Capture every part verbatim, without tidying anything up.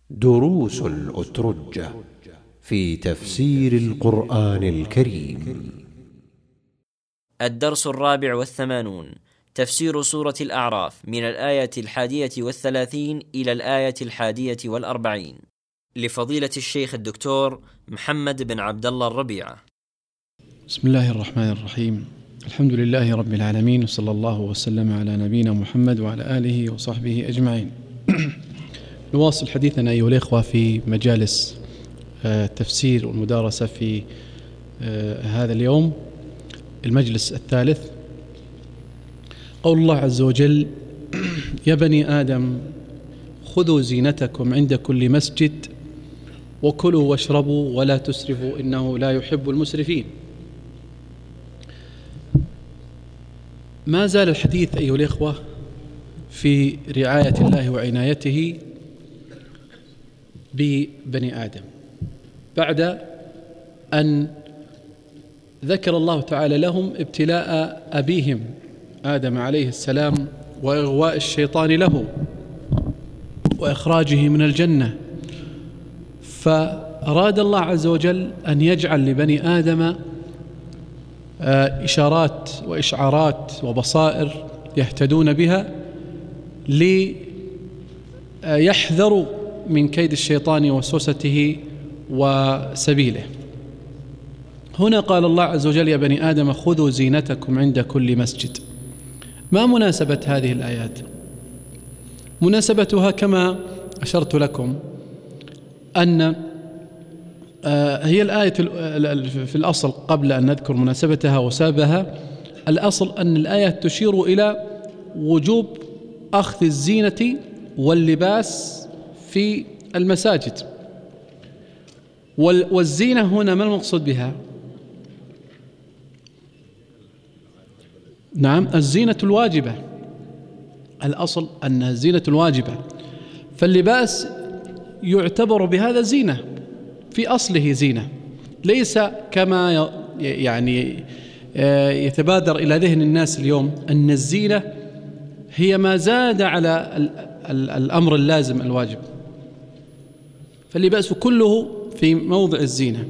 دروس الأترجة في تفسير القرآن الكريم. الدرس الرابع والثمانون، تفسير سورة الأعراف من الآية الحادية والثلاثين إلى الآية الحادية والأربعين، لفضيلة الشيخ الدكتور محمد بن عبد الله الربيعة. بسم الله الرحمن الرحيم. الحمد لله رب العالمين، وصلى الله وسلم على نبينا محمد وعلى آله وصحبه أجمعين. نواصل حديثنا أيها الإخوة في مجالس التفسير والمدارسة في هذا اليوم، المجلس الثالث. قول الله عز وجل: يا بني آدم خذوا زينتكم عند كل مسجد وكلوا واشربوا ولا تسرفوا إنه لا يحب المسرفين. ما زال الحديث أيها الإخوة في رعاية الله وعنايته ببني آدم، بعد أن ذكر الله تعالى لهم ابتلاء أبيهم آدم عليه السلام وإغواء الشيطان له وإخراجه من الجنة، فأراد الله عز وجل أن يجعل لبني آدم إشارات وإشعارات وبصائر يهتدون بها ليحذروا من كيد الشيطان ووسوسته وسبيله. هنا قال الله عز وجل: يا بني آدم خذوا زينتكم عند كل مسجد. ما مناسبة هذه الآيات؟ مناسبتها كما أشرت لكم أن هي الآية في الأصل، قبل أن نذكر مناسبتها وسببها، الأصل أن الآية تشير إلى وجوب أخذ الزينة واللباس في المساجد. والزينة هنا ما المقصود بها؟ نعم، الزينة الواجبة. الأصل أن الزينة الواجبة، فاللباس يعتبر بهذا زينة، في أصله زينة، ليس كما يعني يتبادر إلى ذهن الناس اليوم أن الزينة هي ما زاد على الأمر اللازم الواجب، فاللباس كله في موضع الزينة.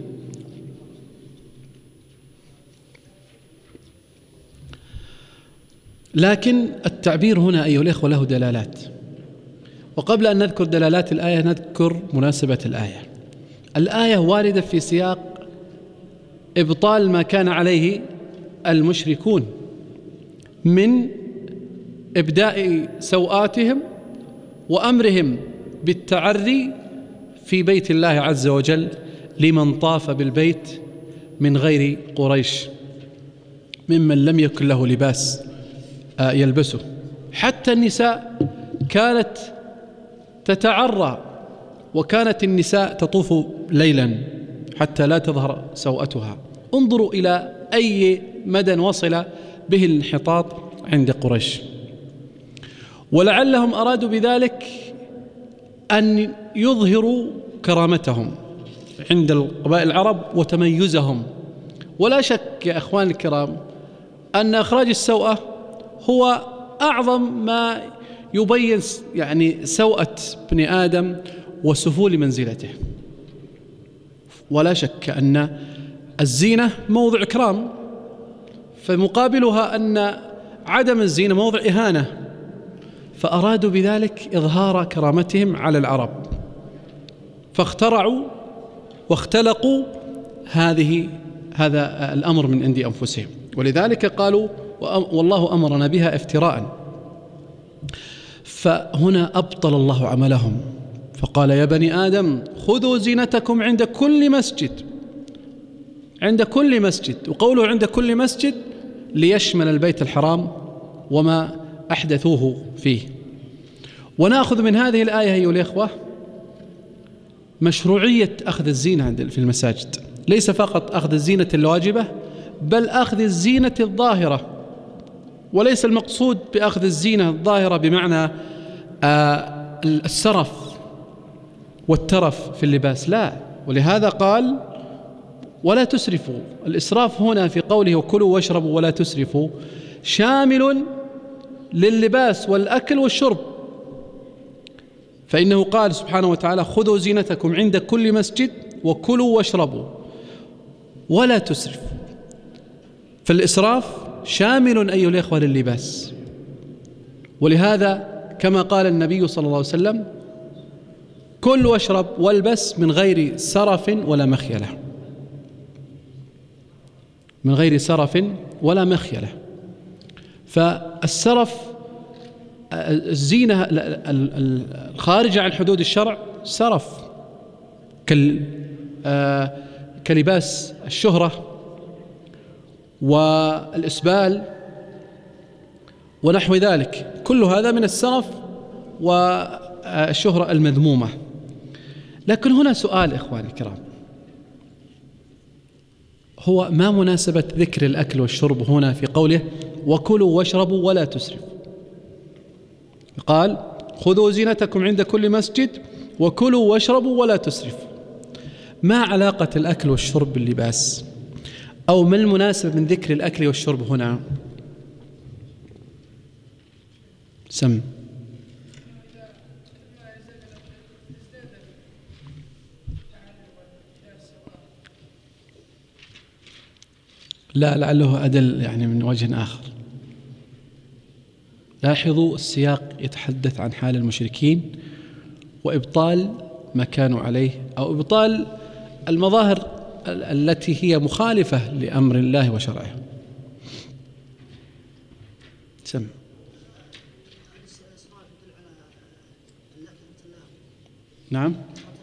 لكن التعبير هنا أيها الإخوة له دلالات، وقبل أن نذكر دلالات الآية نذكر مناسبة الآية. الآية واردة في سياق إبطال ما كان عليه المشركون من إبداء سوآتهم وأمرهم بالتعري في بيت الله عز وجل لمن طاف بالبيت من غير قريش، ممن لم يكن له لباس يلبسه. حتى النساء كانت تتعرى، وكانت النساء تطوف ليلا حتى لا تظهر سوءتها. انظروا إلى أي مدى وصل به الانحطاط عند قريش. ولعلهم أرادوا بذلك أن يظهروا كرامتهم عند القبائل العرب وتميزهم. ولا شك يا أخوان الكرام أن إخراج السوءة هو أعظم ما يبين يعني سوءة ابن آدم وسفول منزلته. ولا شك أن الزينة موضع إكرام، فمقابلها أن عدم الزينة موضع إهانة، فأرادوا بذلك إظهار كرامتهم على العرب، فاخترعوا واختلقوا هذه هذا الأمر من عند أنفسهم. ولذلك قالوا: والله أمرنا بها افتراء. فهنا أبطل الله عملهم، فقال: يا بني آدم خذوا زينتكم عند كل مسجد. عند كل مسجد، وقوله عند كل مسجد ليشمل البيت الحرام وما أحدثوه فيه. ونأخذ من هذه الآية أيها الإخوة مشروعية أخذ الزينة في المساجد، ليس فقط أخذ الزينة الواجبة، بل أخذ الزينة الظاهرة. وليس المقصود بأخذ الزينة الظاهرة بمعنى آه السرف والترف في اللباس، لا. ولهذا قال: ولا تسرفوا. الإسراف هنا في قوله وكلوا واشربوا ولا تسرفوا شامل لللباس والأكل والشرب، فإنه قال سبحانه وتعالى: خذوا زينتكم عند كل مسجد وكلوا واشربوا ولا تسرفوا. فالإسراف شامل أيها الإخوة لللباس، ولهذا كما قال النبي صلى الله عليه وسلم: كل واشرب والبس من غير سرف ولا مخيلة، من غير سرف ولا مخيلة. فالسرف الزينة الخارجة عن حدود الشرع سرف، كلباس الشهرة والإسبال ونحو ذلك، كل هذا من السرف والشهرة المذمومة. لكن هنا سؤال إخواني الكرام، هو ما مناسبة ذكر الأكل والشرب هنا في قوله: وكلوا واشربوا ولا تسرفوا؟ قال: خذوا زينتكم عند كل مسجد وكلوا واشربوا ولا تسرفوا. ما علاقة الأكل والشرب باللباس؟ أو ما المناسبة من ذكر الأكل والشرب هنا؟ سم لا، لعله أدل يعني من وجه آخر. لاحظوا السياق يتحدث عن حال المشركين وإبطال ما كانوا عليه، أو إبطال المظاهر التي هي مخالفة لأمر الله وشرعه. سم نعم.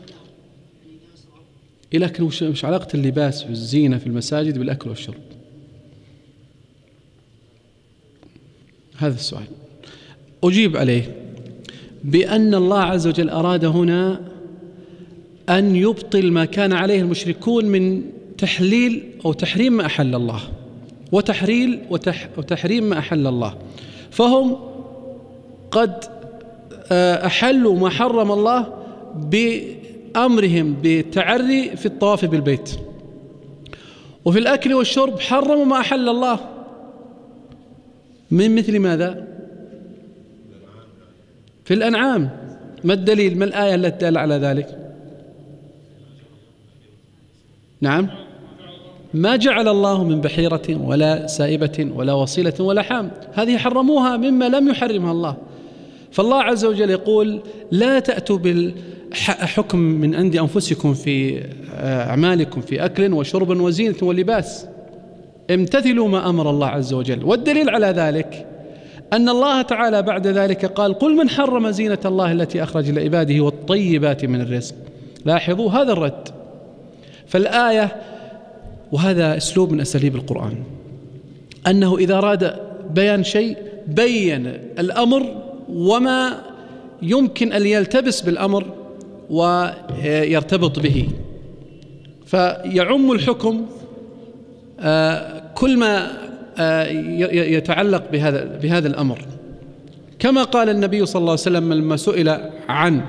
لكن وش علاقة اللباس والزينة في المساجد بالأكل والشرب؟ هذا السؤال أجيب عليه بأن الله عز وجل أراد هنا أن يبطل ما كان عليه المشركون من تحليل أو تحريم ما أحل الله، وتحريل وتحريم ما أحل الله. فهم قد أحلوا ما حرم الله بأمرهم بالتعري في الطواف بالبيت، وفي الأكل والشرب حرموا ما أحل الله من مثل ماذا؟ في الأنعام. ما الدليل؟ ما الآية التي تدل على ذلك؟ نعم: ما جعل الله من بحيرة ولا سائبة ولا وصيلة ولا حام، هذه حرموها مما لم يحرمها الله. فالله عز وجل يقول: لا تأتوا بالحكم من عند أنفسكم في أعمالكم في أكل وشرب وزينة ولباس، امتثلوا ما أمر الله عز وجل. والدليل على ذلك أن الله تعالى بعد ذلك قال: قل من حرم زينة الله التي أخرج لعباده والطيبات من الرزق. لاحظوا هذا الرد. فالآية، وهذا أسلوب من أساليب القرآن، أنه إذا أراد بيان شيء بين الأمر وما يمكن أن يلتبس بالأمر ويرتبط به، فيعم الحكم كل ما يتعلق بهذا بهذا الأمر. كما قال النبي صلى الله عليه وسلم لما سئل عن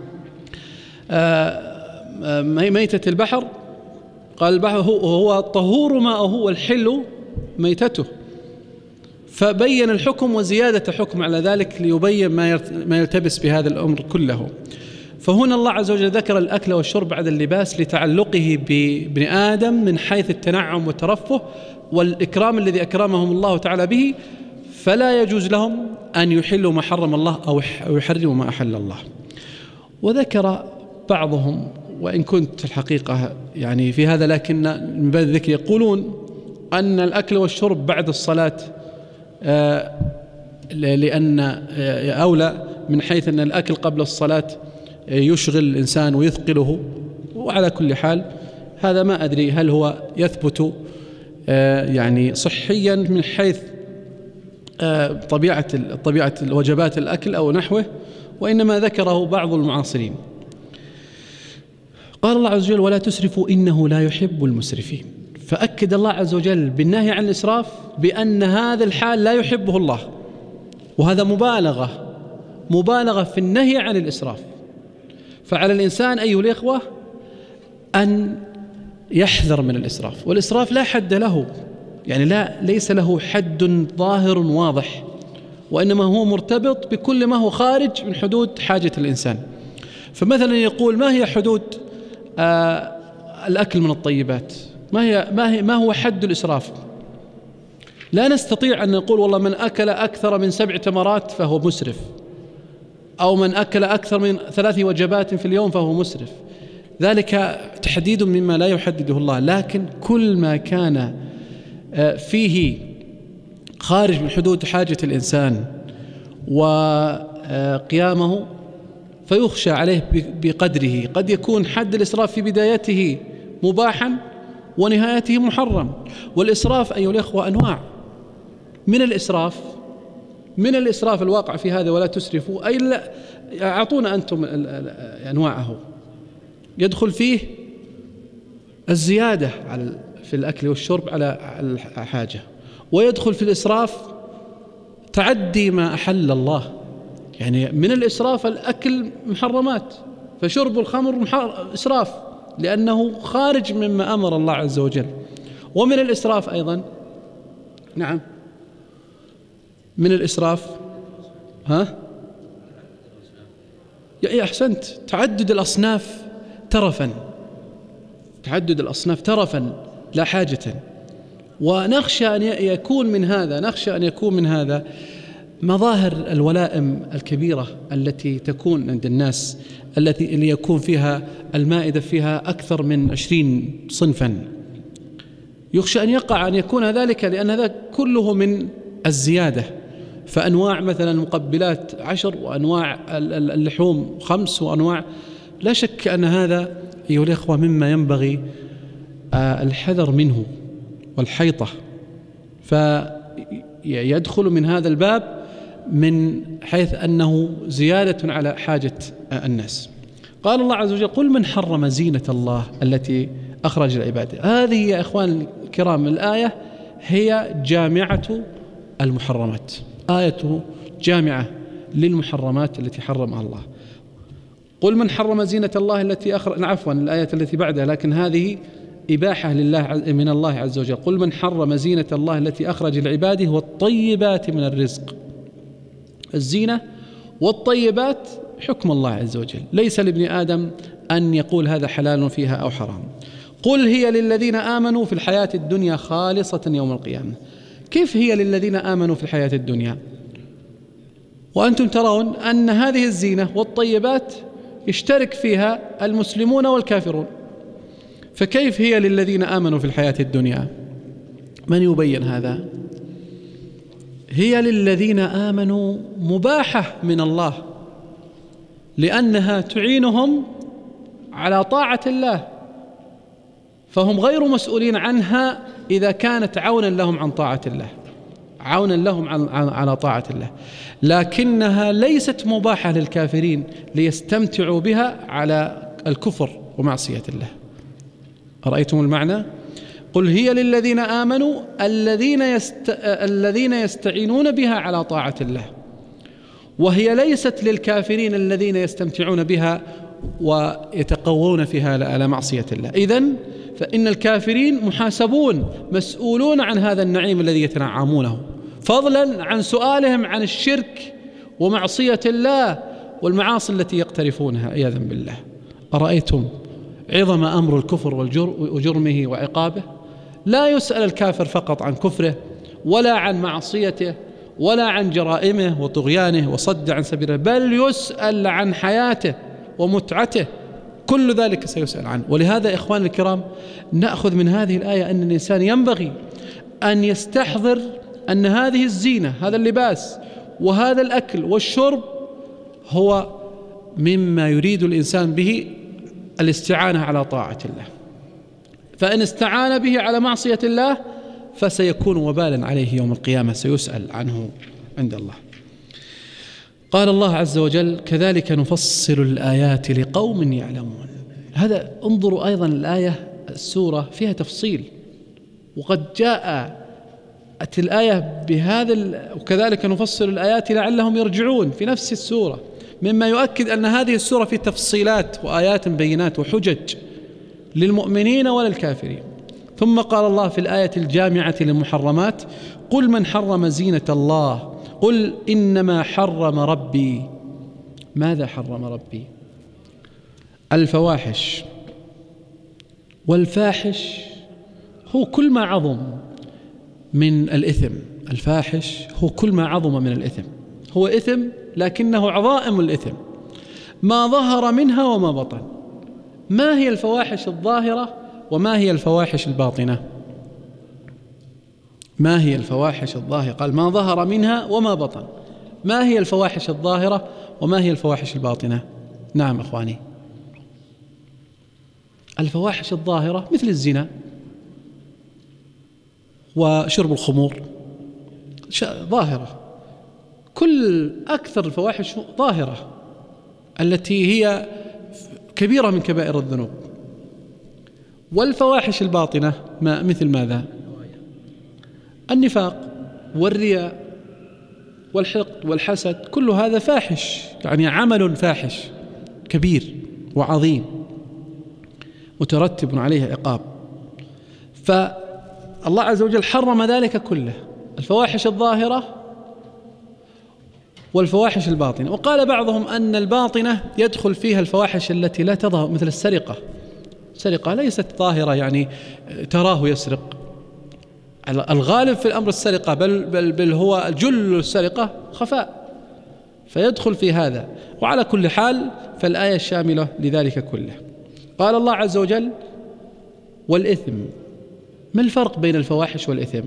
ميتة البحر، قال: البحر هو طهور ماءه والحل ميتته. فبين الحكم وزيادة حكم على ذلك ليبين ما يلتبس بهذا الأمر كله. فهنا الله عز وجل ذكر الأكل والشرب بعد اللباس لتعلقه بابن آدم من حيث التنعم والترفه والإكرام الذي أكرمهم الله تعالى به، فلا يجوز لهم أن يحلوا ما حرم الله أو يحرموا ما أحل الله. وذكر بعضهم، وإن كنت الحقيقة يعني في هذا لكن من باب الذكر، يقولون أن الأكل والشرب بعد الصلاة لأن أولى من حيث أن الأكل قبل الصلاة يشغل الإنسان ويثقله. وعلى كل حال هذا ما أدري هل هو يثبت يعني صحيا من حيث طبيعة طبيعة الوجبات الأكل أو نحوه، وإنما ذكره بعض المعاصرين. قال الله عز وجل: ولا تسرفوا إنه لا يحب المسرفين. فأكد الله عز وجل بالنهي عن الإسراف بأن هذا الحال لا يحبه الله، وهذا مبالغة مبالغة في النهي عن الإسراف. فعلى الإنسان أيها الإخوة أن يحذر من الإسراف، والإسراف لا حد له، يعني لا ليس له حد ظاهر واضح، وإنما هو مرتبط بكل ما هو خارج من حدود حاجة الإنسان. فمثلا يقول ما هي حدود آه الأكل من الطيبات؟ ما هي ما هي ما هو حد الإسراف؟ لا نستطيع أن نقول والله من أكل أكثر من سبع تمرات فهو مسرف، أو من أكل أكثر من ثلاث وجبات في اليوم فهو مسرف. ذلك تحديد مما لا يحدده الله، لكن كل ما كان فيه خارج من حدود حاجة الإنسان وقيامه فيخشى عليه بقدره. قد يكون حد الإسراف في بدايته مباحا ونهايته محرم. والإسراف أيها الأخوة أنواع. من الإسراف من الإسراف الواقع في هذا ولا تسرفوا، أي لا أعطونا أنتم أنواعه. يدخل فيه الزيادة على في الأكل والشرب على الحاجة، ويدخل في الإسراف تعدي ما أحل الله. يعني من الإسراف الأكل محرمات، فشرب الخمر إسراف لأنه خارج مما أمر الله عز وجل. ومن الإسراف أيضا نعم من الإسراف ها يا أحسنت تعدد الأصناف ترفا تعدد الأصناف ترفا لا حاجة. ونخشى أن يكون من هذا نخشى أن يكون من هذا مظاهر الولائم الكبيرة التي تكون عند الناس، التي اللي يكون فيها المائدة فيها أكثر من عشرين صنفا. يخشى أن يقع أن يكون ذلك، لأن هذا كله من الزيادة. فأنواع مثلا المقبلات عشر، وأنواع اللحوم خمس، وأنواع لا شك أن هذا أيها الأخوة مما ينبغي الحذر منه والحيطة. فيدخل من هذا الباب من حيث أنه زيادة على حاجة الناس. قال الله عز وجل قل من حرم زينة الله التي أخرج العباد. هذه يا إخوان الكرام الآية هي جامعة المحرمات، آية جامعة للمحرمات التي حرمها الله. قل من حرم زينة الله التي أخرج، عفوا الآية التي بعدها، لكن هذه إباحة لله من الله عز وجل. قل من حرم زينة الله التي أخرج لعباده والطيبات من الرزق. الزينة والطيبات حكم الله عز وجل، ليس لابن آدم أن يقول هذا حلال فيها أو حرام. قل هي للذين آمنوا في الحياة الدنيا خالصة يوم القيامة. كيف هي للذين آمنوا في الحياة الدنيا وأنتم ترون أن هذه الزينة والطيبات يشترك فيها المسلمون والكافرون؟ فكيف هي للذين آمنوا في الحياة الدنيا؟ من يبين هذا؟ هي للذين آمنوا مباحة من الله، لأنها تعينهم على طاعة الله، فهم غير مسؤولين عنها إذا كانت عونا لهم عن طاعة الله، عونا لهم على طاعة الله. لكنها ليست مباحة للكافرين ليستمتعوا بها على الكفر ومعصية الله. أرأيتم المعنى؟ قل هي للذين آمنوا الذين يست... الذين يستعينون بها على طاعة الله، وهي ليست للكافرين الذين يستمتعون بها ويتقوون فيها على معصية الله. إذن فإن الكافرين محاسبون مسؤولون عن هذا النعيم الذي يتنعمونه، فضلا عن سؤالهم عن الشرك ومعصية الله والمعاصي التي يقترفونها عياذا بالله. أرأيتم عظم أمر الكفر وجرمه وعقابه؟ لا يسأل الكافر فقط عن كفره ولا عن معصيته ولا عن جرائمه وطغيانه وصد عن سبيله، بل يسأل عن حياته ومتعته، كل ذلك سيسأل عنه. ولهذا إخوان الكرام نأخذ من هذه الآية أن الإنسان ينبغي أن يستحضر أن هذه الزينة، هذا اللباس وهذا الأكل والشرب هو مما يريد الإنسان به الاستعانة على طاعة الله، فإن استعان به على معصية الله فسيكون وبالا عليه يوم القيامة، سيسأل عنه عند الله. قال الله عز وجل كذلك نفصل الآيات لقوم يعلمون. هذا انظروا أيضا الآية السورة فيها تفصيل، وقد جاءت الآية بهذا وكذلك نفصل الآيات لعلهم يرجعون في نفس السورة، مما يؤكد أن هذه السورة في تفصيلات وآيات بينات وحجج للمؤمنين وللكافرين. ثم قال الله في الآية الجامعة للمحرمات قل من حرم زينة الله قل إنما حرم ربي. ماذا حرم ربي؟ الفواحش والفاحش هو كل ما عظم من الإثم. الفاحش هو كل ما عظم من الإثم، هو إثم لكنه عظائم الإثم، ما ظهر منها وما بطن. ما هي الفواحش الظاهرة وما هي الفواحش الباطنة؟ ما هي الفواحش الظاهرة؟ قال ما ظهر منها وما بطن. ما هي الفواحش الظاهرة وما هي الفواحش الباطنة؟ نعم أخواني، الفواحش الظاهرة مثل الزنا وشرب الخمور ظاهرة، كل أكثر الفواحش ظاهرة التي هي كبيرة من كبائر الذنوب. والفواحش الباطنة ما مثل ماذا؟ النفاق والرياء والحقد والحسد، كل هذا فاحش، يعني عمل فاحش كبير وعظيم مترتب عليه عقاب. فالله عز وجل حرم ذلك كله، الفواحش الظاهرة والفواحش الباطنة. وقال بعضهم أن الباطنة يدخل فيها الفواحش التي لا تظهر، مثل السرقة. السرقة ليست ظاهرة يعني تراه يسرق، الغالب في الأمر السرقة، بل, بل, بل هو جل السرقة خفاء، فيدخل في هذا. وعلى كل حال فالآية شاملة لذلك كله. قال الله عز وجل والإثم. ما الفرق بين الفواحش والإثم؟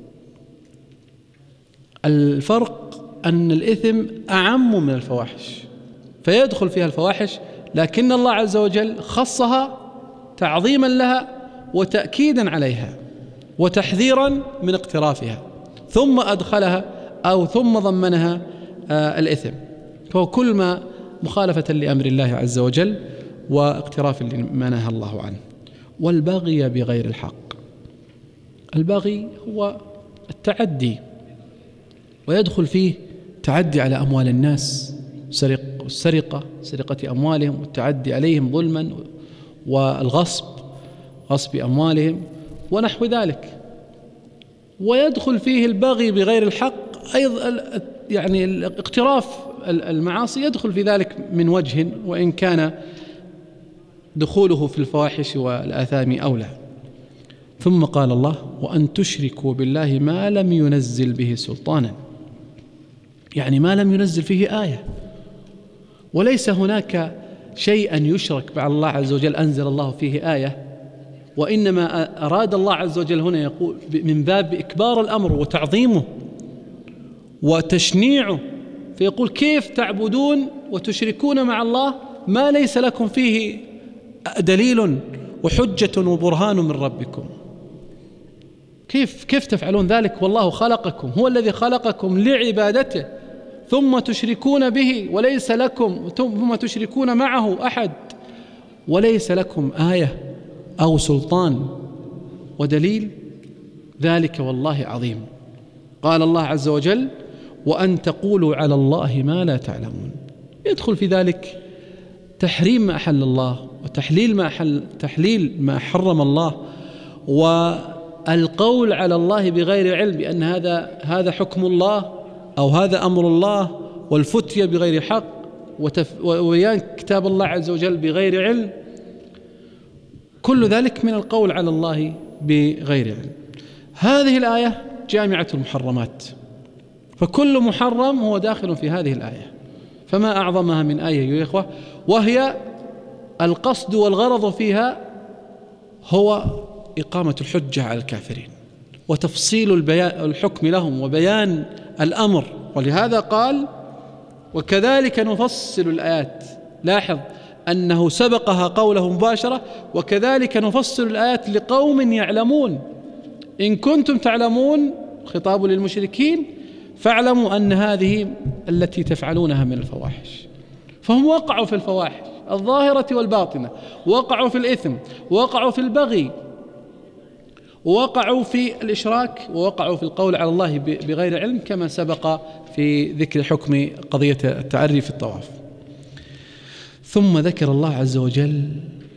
الفرق أن الإثم أعم من الفواحش، فيدخل فيها الفواحش، لكن الله عز وجل خصها تعظيما لها وتأكيدا عليها وتحذيرا من اقترافها، ثم أدخلها أو ثم ضمنها آه الإثم، فهو كل ما مخالفة لأمر الله عز وجل واقتراف لما نهى الله عنه. والبغي بغير الحق. البغي هو التعدي، ويدخل فيه تعدي على أموال الناس، سرق والسرقة، سرقة أموالهم والتعدي عليهم ظلما، والغصب، غصب أموالهم ونحو ذلك. ويدخل فيه البغي بغير الحق أيضا، يعني الاقتراف المعاصي يدخل في ذلك من وجه، وإن كان دخوله في الفواحش والآثام أولى. ثم قال الله وأن تشركوا بالله ما لم ينزل به سلطانا، يعني ما لم ينزل فيه آية، وليس هناك شيئا يشرك مع الله عز وجل أنزل الله فيه آية، وإنما أراد الله عز وجل هنا يقول من باب إكبار الأمر وتعظيمه وتشنيعه، فيقول كيف تعبدون وتشركون مع الله ما ليس لكم فيه دليل وحجة وبرهان من ربكم؟ كيف كيف تفعلون ذلك والله خلقكم، هو الذي خلقكم لعبادته، ثم تشركون به وليس لكم، ثم تشركون معه أحد وليس لكم آية أو سلطان ودليل؟ ذلك والله عظيم. قال الله عز وجل وأن تقولوا على الله ما لا تعلمون. يدخل في ذلك تحريم ما أحل الله وتحليل ما أحل تحليل ما حرم الله، والقول على الله بغير علم بأن هذا هذا حكم الله أو هذا أمر الله، والفتية بغير حق، وبيان كتاب الله عز وجل بغير علم، كل ذلك من القول على الله بغير علم. هذه الآية جامعة المحرمات، فكل محرم هو داخل في هذه الآية، فما أعظمها من آية يا إخوة، وهي القصد والغرض فيها هو إقامة الحجة على الكافرين وتفصيل البيان الحكم لهم وبيان الأمر. ولهذا قال وكذلك نفصل الآيات. لاحظ أنه سبقها قوله مباشرة وكذلك نفصل الآيات لقوم يعلمون. إن كنتم تعلمون، خطاب للمشركين، فاعلموا أن هذه التي تفعلونها من الفواحش. فهم وقعوا في الفواحش الظاهرة والباطنة، وقعوا في الإثم، وقعوا في البغي، ووقعوا في الإشراك، ووقعوا في القول على الله بغير علم، كما سبق في ذكر حكم قضية التعري في الطواف. ثم ذكر الله عز وجل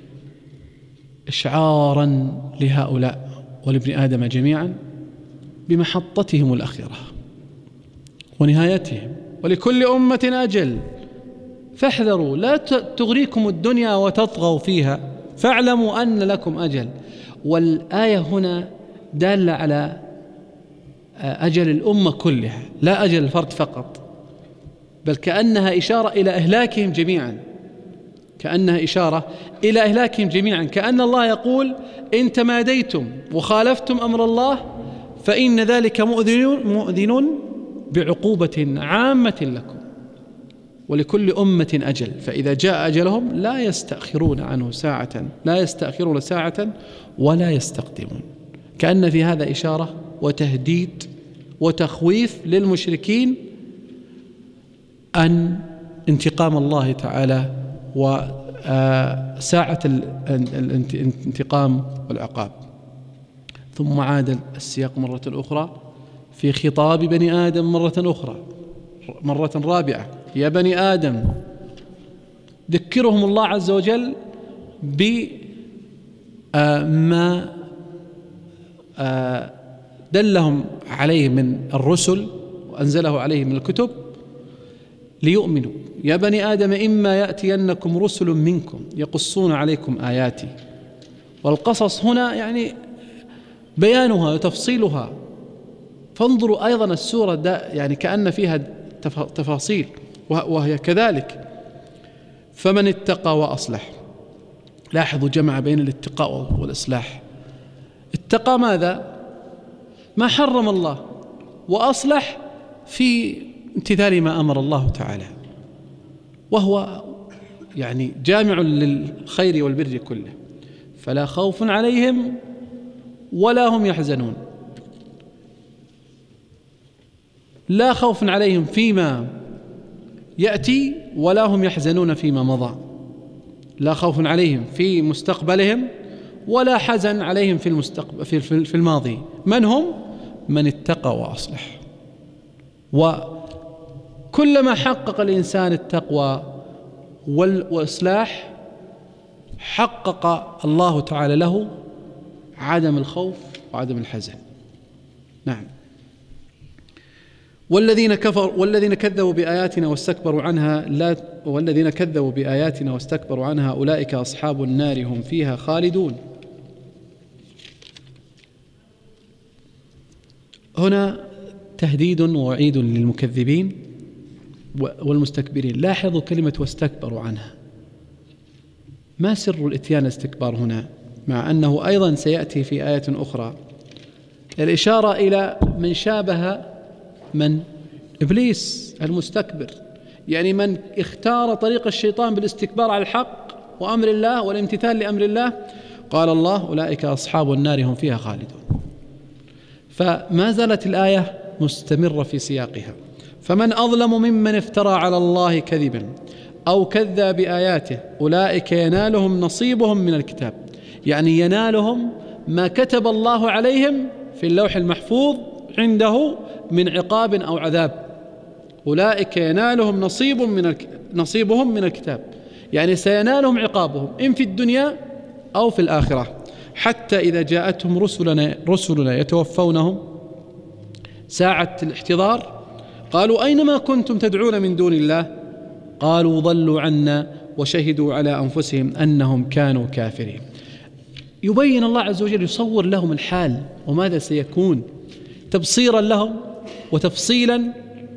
إشعارا لهؤلاء ولابن آدم جميعا بمحطتهم الأخيرة ونهايتهم، ولكل أمة أجل فاحذروا لا تغريكم الدنيا وتطغوا فيها فاعلموا أن لكم أجل. والآية هنا دالة على أجل الأمة كلها لا أجل الفرد فقط، بل كأنها إشارة إلى إهلاكهم جميعا، كأنها إشارة إلى إهلاكهم جميعا، كأن الله يقول إن تماديتم وخالفتم أمر الله فإن ذلك مؤذن, مؤذن بعقوبة عامة لكم ولكل أمة أجل، فإذا جاء أجلهم لا يستأخرون عنه ساعة لا يستأخرون ساعة ولا يستقدمون. كأن في هذا إشارة وتهديد وتخويف للمشركين أن انتقام الله تعالى وساعة الانتقام والعقاب. ثم عاد السياق مرة أخرى في خطاب بني آدم مرة أخرى مرة رابعة: يا بني آدم، ذكرهم الله عز وجل بما دلهم عليه من الرسل وأنزله عليه من الكتب ليؤمنوا. يا بني آدم إما يأتينكم رسل منكم يقصون عليكم آياتي. والقصص هنا يعني بيانها وتفصيلها، فانظروا أيضا السورة دا يعني كأن فيها تفاصيل وهي كذلك. فمن اتقى وأصلح، لاحظوا جمع بين الاتقاء والإصلاح. اتقى ماذا؟ ما حرم الله، وأصلح في امتثال ما أمر الله تعالى، وهو يعني جامع للخير والبر كله. فلا خوف عليهم ولا هم يحزنون، لا خوف عليهم فيما يأتي ولا هم يحزنون فيما مضى، لا خوف عليهم في مستقبلهم ولا حزن عليهم في المستقبل في الماضي. من هم؟ من اتقى وأصلح. وكلما حقق الإنسان التقوى والإصلاح حقق الله تعالى له عدم الخوف وعدم الحزن. نعم. والذين كفروا والذين كذبوا بآياتنا واستكبروا عنها لا والذين كذبوا بآياتنا واستكبروا عنها أولئك أصحاب النار هم فيها خالدون. هنا تهديد ووعيد للمكذبين والمستكبرين. لاحظوا كلمة واستكبروا عنها، ما سر الاتيان الاستكبار هنا؟ مع أنه أيضا سيأتي في آية أخرى الإشارة إلى من شابه من إبليس المستكبر، يعني من اختار طريق الشيطان بالاستكبار على الحق وأمر الله والامتثال لأمر الله. قال الله أولئك أصحاب النار هم فيها خالدون. فما زالت الآية مستمرة في سياقها. فمن أظلم ممن افترى على الله كذبا أو كذب بآياته أولئك ينالهم نصيبهم من الكتاب، يعني ينالهم ما كتب الله عليهم في اللوح المحفوظ عنده من عقاب أو عذاب. أولئك ينالهم نصيب من الك... نصيبهم من الكتاب، يعني سينالهم عقابهم إن في الدنيا أو في الآخرة. حتى إذا جاءتهم رسلنا رسلنا يتوفونهم ساعة الاحتضار قالوا أينما كنتم تدعون من دون الله قالوا ضلوا عنا وشهدوا على أنفسهم أنهم كانوا كافرين. يبين الله عز وجل، يصور لهم الحال وماذا سيكون تبصيرا لهم وتفصيلا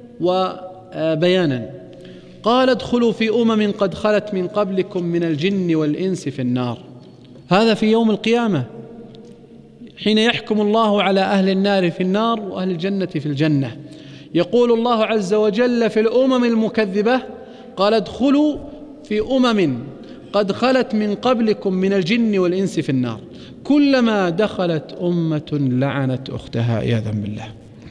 وبيانا. قال ادخلوا في أمم قد خلت من قبلكم من الجن والإنس في النار. هذا في يوم القيامة حين يحكم الله على أهل النار في النار وأهل الجنة في الجنة. يقول الله عز وجل في الأمم المكذبة قال ادخلوا في أمم قد خلت من قبلكم من الجن والإنس في النار كلما دخلت أمة لعنت أختها عياذا بالله.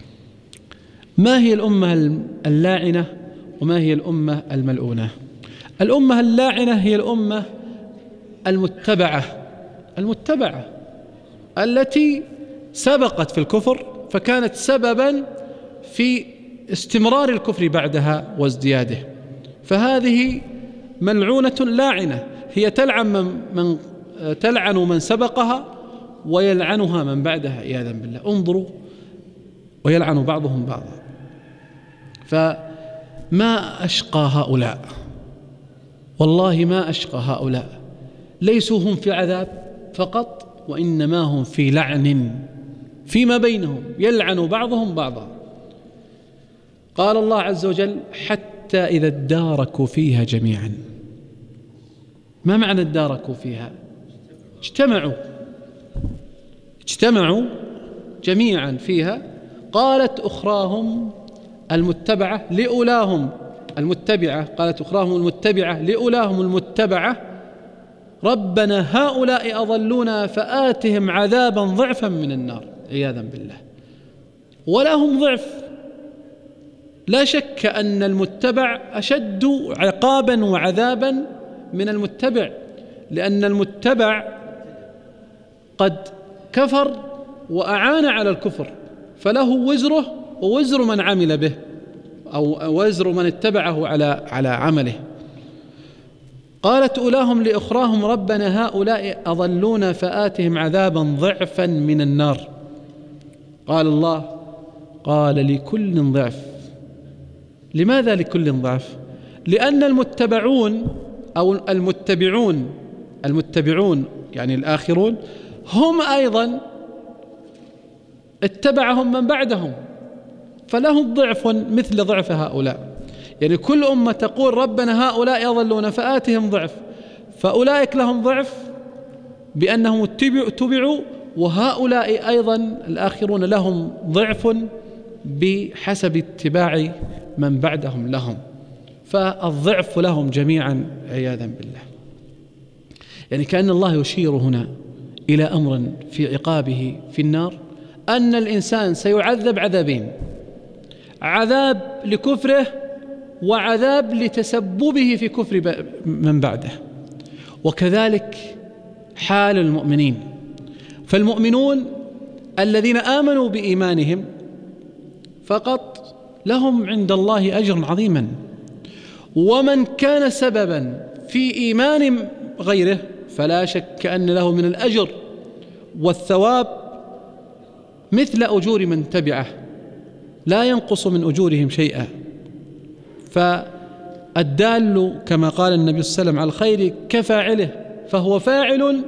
ما هي الأمة اللاعنة وما هي الأمة الملعونة؟ الأمة اللاعنة هي الأمة المتبعة المتبعة التي سبقت في الكفر فكانت سببا في استمرار الكفر بعدها وازدياده، فهذه ملعونة لاعنة، هي تلعن من, من تلعن من سبقها ويلعنها من بعدها عياذا بالله. انظروا، ويلعن بعضهم بعضا. فما أشقى هؤلاء والله ما أشقى هؤلاء، ليسوا هم في عذاب فقط، وإنما هم في لعن فيما بينهم، يلعن بعضهم بعضا. قال الله عز وجل: حتى إذا اداركوا فيها جميعا. ما معنى اداركوا فيها؟ اجتمعوا اجتمعوا جميعا فيها. قالت أخراهم المتبعة لأولاهم المتبعة قالت أخراهم المتبعة لأولاهم المتبعة: ربنا هؤلاء أضلونا فآتهم عذابا ضعفا من النار، عياذا بالله. ولهم ضعف. لا شك أن المتبع أشد عقابا وعذابا من المتبع، لأن المتبع قد كفر وأعان على الكفر، فله وزره ووزر من عمل به، أو وزر من اتبعه على على عمله. قالت أولاهم لأخراهم: ربنا هؤلاء أضلونا فآتهم عذابا ضعفا من النار. قال الله: قال لكل ضعف. لماذا لكل ضعف؟ لأن المتبعون أو المتبعون المتبعون يعني الآخرون هم أيضا اتبعهم من بعدهم، فلهم ضعف مثل ضعف هؤلاء. يعني كل أمة تقول: ربنا هؤلاء يضلون فآتهم ضعف، فأولئك لهم ضعف بأنهم اتبعوا، وهؤلاء أيضا الآخرون لهم ضعف بحسب اتباع من بعدهم لهم، فالضعف لهم جميعا عياذا بالله. يعني كأن الله يشير هنا إلى أمر في عقابه في النار، أن الإنسان سيعذب عذابين: عذاب لكفره وعذاب لتسببه في كفر من بعده. وكذلك حال المؤمنين، فالمؤمنون الذين آمنوا بإيمانهم فقط لهم عند الله أجر عظيما، ومن كان سببا في إيمان غيره فلا شك أن له من الأجر والثواب مثل أجور من تبعه، لا ينقص من أجورهم شيئا. فالدال كما قال النبي صلى الله عليه وسلم على الخير كفاعله، فهو فاعل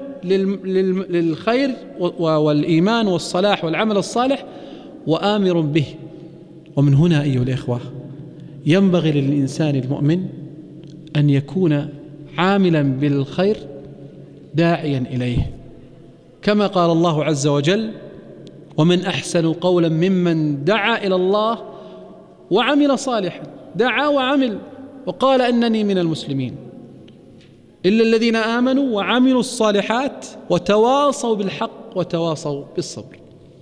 للخير والإيمان والصلاح والعمل الصالح وآمر به. ومن هنا أيها الإخوة ينبغي للإنسان المؤمن أن يكون عاملا بالخير داعيا إليه، كما قال الله عز وجل: ومن أحسن قولا ممن دعا إلى الله وعمل صالحا. دعا وعمل وقال إنني من المسلمين، إلا الذين آمنوا وعملوا الصالحات وتواصوا بالحق وتواصوا بالصبر.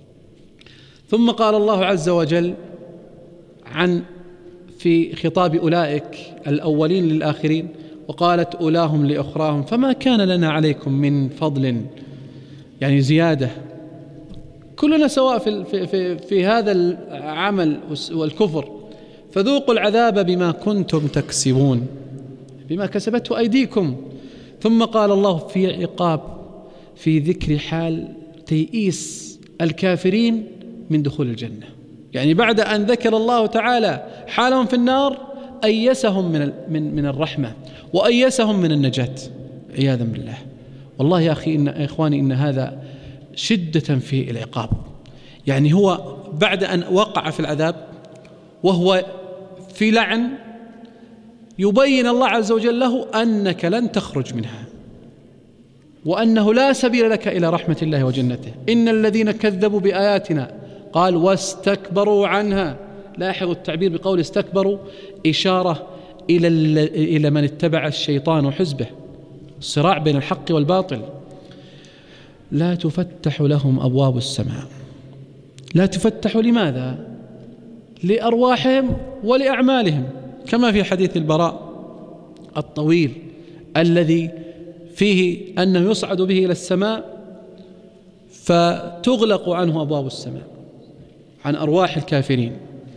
ثم قال الله عز وجل عن في خطاب أولئك الأولين للآخرين: وقالت أولاهم لأخراهم فما كان لنا عليكم من فضل، يعني زيادة، كلنا سواء في, في, في, في هذا العمل والكفر، فذوقوا العذاب بما كنتم تكسبون، بما كسبته أيديكم. ثم قال الله في عقاب في ذكر حال تيئيس الكافرين من دخول الجنة، يعني بعد أن ذكر الله تعالى حالهم في النار أيسهم من من من الرحمة وأيسهم من النجاة عياذا بالله. والله يا أخي إن إخواني إن هذا شدة في العقاب، يعني هو بعد أن وقع في العذاب وهو في لعن يبين الله عز وجل له أنك لن تخرج منها، وأنه لا سبيل لك إلى رحمة الله وجنته. إن الذين كذبوا بآياتنا قال واستكبروا عنها. لاحظوا التعبير بقول استكبروا إشارة إلى إلى من اتبع الشيطان وحزبه، الصراع بين الحق والباطل. لا تفتح لهم أبواب السماء. لا تفتح لماذا؟ لأرواحهم ولأعمالهم، كما في حديث البراء الطويل الذي فيه أنه يصعد به إلى السماء فتغلق عنه أبواب السماء عن أرواح الكافرين.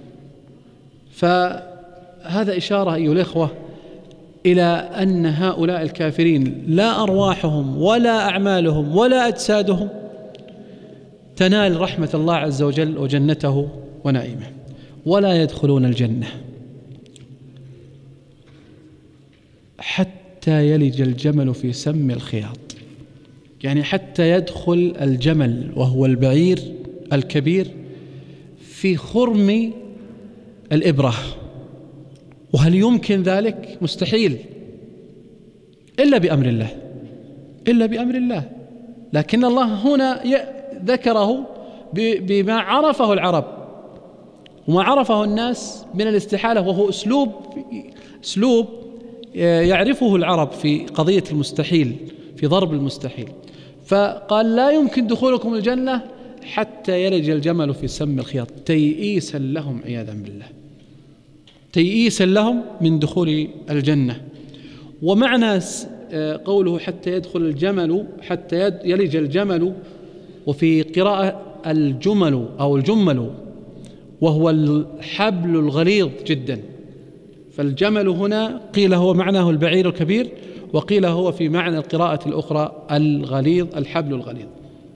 فهذا إشارة أيها الإخوة إلى أن هؤلاء الكافرين لا أرواحهم ولا أعمالهم ولا أجسادهم تنال رحمة الله عز وجل وجنته ونعيمه، ولا يدخلون الجنة حتى حتى يلج الجمل في سم الخياط، يعني حتى يدخل الجمل وهو البعير الكبير في خرم الإبرة. وهل يمكن ذلك؟ مستحيل، إلا بأمر الله، إلا بأمر الله. لكن الله هنا ذكره بما عرفه العرب وما عرفه الناس من الاستحالة، وهو أسلوب أسلوب يعرفه العرب في قضية المستحيل، في ضرب المستحيل. فقال لا يمكن دخولكم الجنة حتى يلج الجمل في سم الخياط، تيئيسا لهم عياذا بالله، تيئيسا لهم من دخول الجنة. ومعنى قوله حتى يدخل الجمل، حتى يلج الجمل، وفي قراءة الجمل أو الجمل، وهو الحبل الغليظ جدا. فالجمل هنا قيل هو معناه البعير الكبير، وقيل هو في معنى القراءة الأخرى الغليظ، الحبل الغليظ.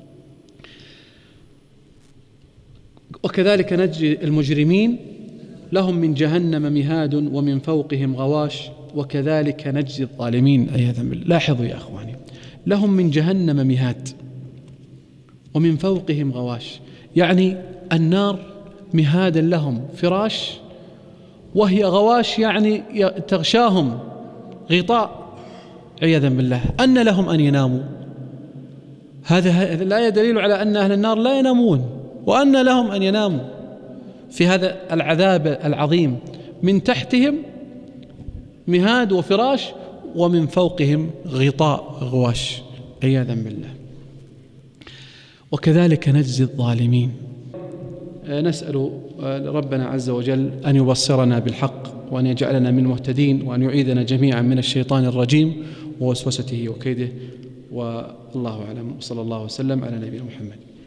وكذلك نجزي المجرمين، لهم من جهنم مهاد ومن فوقهم غواش وكذلك نجزي الظالمين عياذا بالله. لاحظوا يا أخواني، لهم من جهنم مهاد ومن فوقهم غواش، يعني النار مهاد لهم فراش، وهي غواش يعني تغشاهم غطاء عياذا بالله. أن لهم أن يناموا؟ هذا الآية دليل على أن أهل النار لا ينامون، وأن لهم أن يناموا في هذا العذاب العظيم. من تحتهم مهاد وفراش، ومن فوقهم غطاء غواش عياذا بالله. وكذلك نجزي الظالمين. نسأل ربنا عز وجل أن يبصرنا بالحق، وأن يجعلنا من المهتدين، وأن يعيذنا جميعا من الشيطان الرجيم ووسوسته وكيده. والله أعلم، وصلى الله وسلم على نبينا محمد.